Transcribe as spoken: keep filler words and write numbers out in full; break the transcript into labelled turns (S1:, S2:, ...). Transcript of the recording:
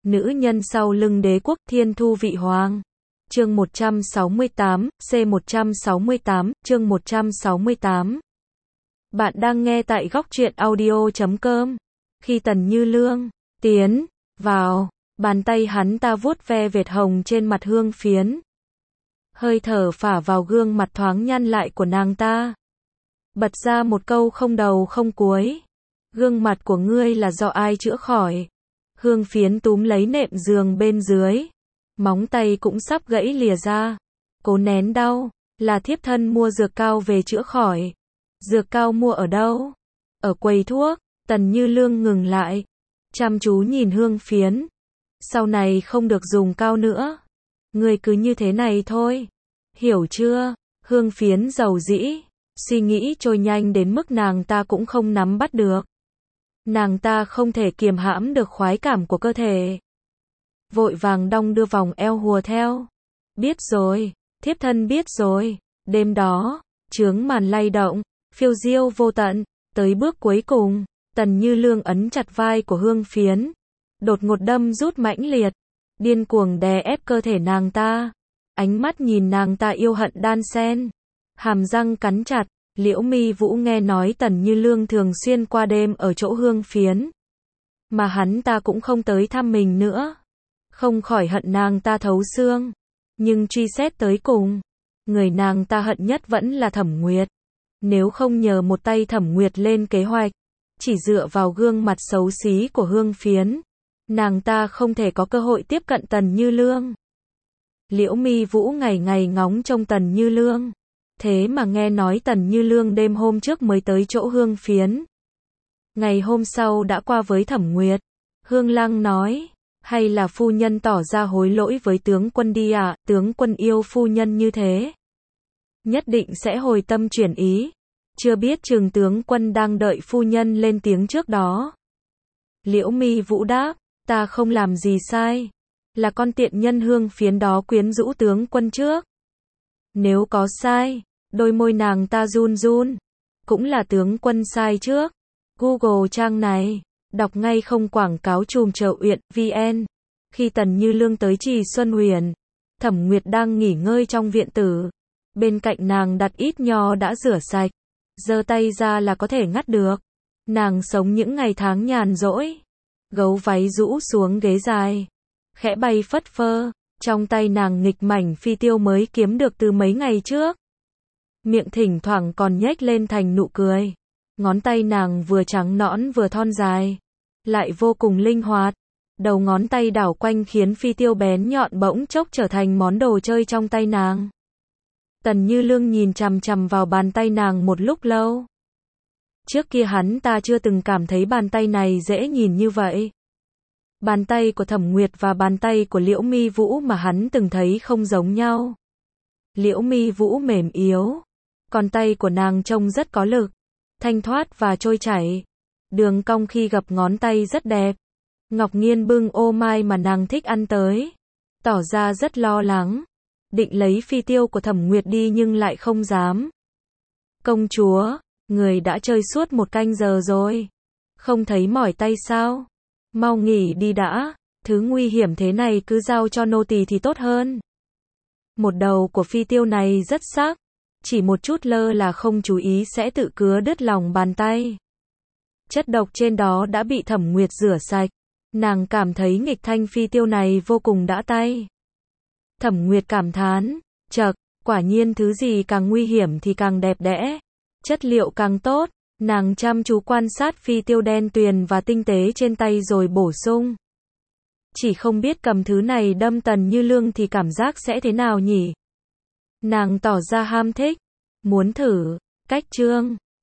S1: Nữ nhân sau lưng đế quốc thiên thu vị hoàng. Chương một trăm sáu mươi tám, C một trăm sáu mươi tám, chương một trăm sáu mươi tám. Bạn đang nghe tại góc truyện audio chấm com. Khi Tần Như Lương tiến vào, bàn tay hắn ta vuốt ve vệt hồng trên mặt Hương Phiến. Hơi thở phả vào gương mặt thoáng nhăn lại của nàng ta. Bật ra một câu không đầu không cuối. Gương mặt của ngươi là do ai chữa khỏi? Hương Phiến túm lấy nệm giường bên dưới. Móng tay cũng sắp gãy lìa ra. Cố nén đau, là thiếp thân mua dược cao về chữa khỏi. Dược cao mua ở đâu? Ở quầy thuốc. Tần Như Lương ngừng lại, chăm chú nhìn Hương Phiến. Sau này không được dùng cao nữa. Ngươi cứ như thế này thôi. Hiểu chưa? Hương Phiến dầu dĩ, suy nghĩ trôi nhanh đến mức nàng ta cũng không nắm bắt được. Nàng ta không thể kiềm hãm được khoái cảm của cơ thể. Vội vàng đong đưa vòng eo hùa theo. Biết rồi, thiếp thân biết rồi. Đêm đó, chướng màn lay động, phiêu diêu vô tận, tới bước cuối cùng, Tần Như Lương ấn chặt vai của Hương Phiến. Đột ngột đâm rút mãnh liệt, điên cuồng đè ép cơ thể nàng ta. Ánh mắt nhìn nàng ta yêu hận đan xen, hàm răng cắn chặt. Liễu Mi Vũ nghe nói Tần Như Lương thường xuyên qua đêm ở chỗ Hương Phiến, mà hắn ta cũng không tới thăm mình nữa. Không khỏi hận nàng ta thấu xương, nhưng truy xét tới cùng, người nàng ta hận nhất vẫn là Thẩm Nguyệt. Nếu không nhờ một tay Thẩm Nguyệt lên kế hoạch, chỉ dựa vào gương mặt xấu xí của Hương Phiến, nàng ta không thể có cơ hội tiếp cận Tần Như Lương. Liễu Mi Vũ ngày ngày ngóng trông Tần Như Lương. Thế mà nghe nói Tần Như Lương đêm hôm trước mới tới chỗ Hương Phiến. Ngày hôm sau đã qua với Thẩm Nguyệt. Hương Lăng nói, hay là phu nhân tỏ ra hối lỗi với tướng quân đi ạ, à? Tướng quân yêu phu nhân như thế, nhất định sẽ hồi tâm chuyển ý. Chưa biết chừng tướng quân đang đợi phu nhân lên tiếng trước đó. Liễu Mi Vũ đáp, ta không làm gì sai. Là con tiện nhân Hương Phiến đó quyến rũ tướng quân trước. Nếu có sai, đôi môi nàng ta run run, cũng là tướng quân sai trước. Google trang này, đọc ngay không quảng cáo trùm chợ uyện vn. Khi Tần Như Lương tới Trì Xuân Huyền, Thẩm Nguyệt đang nghỉ ngơi trong viện tử. Bên cạnh nàng đặt ít nho đã rửa sạch, giơ tay ra là có thể ngắt được. Nàng sống những ngày tháng nhàn rỗi, gấu váy rũ xuống ghế dài, khẽ bay phất phơ. Trong tay nàng nghịch mảnh phi tiêu mới kiếm được từ mấy ngày trước. Miệng thỉnh thoảng còn nhếch lên thành nụ cười. Ngón tay nàng vừa trắng nõn vừa thon dài, lại vô cùng linh hoạt. Đầu ngón tay đảo quanh khiến phi tiêu bén nhọn bỗng chốc trở thành món đồ chơi trong tay nàng. Tần Như Lương nhìn chằm chằm vào bàn tay nàng một lúc lâu. Trước kia hắn ta chưa từng cảm thấy bàn tay này dễ nhìn như vậy. Bàn tay của Thẩm Nguyệt và bàn tay của Liễu Mi Vũ mà hắn từng thấy không giống nhau. Liễu Mi Vũ mềm yếu, còn tay của nàng trông rất có lực, thanh thoát và trôi chảy. Đường cong khi gập ngón tay rất đẹp. Ngọc Nghiên bưng ô mai mà nàng thích ăn tới, tỏ ra rất lo lắng, định lấy phi tiêu của Thẩm Nguyệt đi nhưng lại không dám. Công chúa, người đã chơi suốt một canh giờ rồi, không thấy mỏi tay sao? Mau nghỉ đi đã, thứ nguy hiểm thế này cứ giao cho nô tỳ thì tốt hơn. Một đầu của phi tiêu này rất sắc, chỉ một chút lơ là không chú ý sẽ tự cứa đứt lòng bàn tay. Chất độc trên đó đã bị Thẩm Nguyệt rửa sạch, nàng cảm thấy nghịch thanh phi tiêu này vô cùng đã tay. Thẩm Nguyệt cảm thán, chậc, quả nhiên thứ gì càng nguy hiểm thì càng đẹp đẽ, chất liệu càng tốt. Nàng chăm chú quan sát phi tiêu đen tuyền và tinh tế trên tay rồi bổ sung. Chỉ không biết cầm thứ này đâm Tần Như Lương thì cảm giác sẽ thế nào nhỉ? Nàng tỏ ra ham thích, muốn thử. Cách chương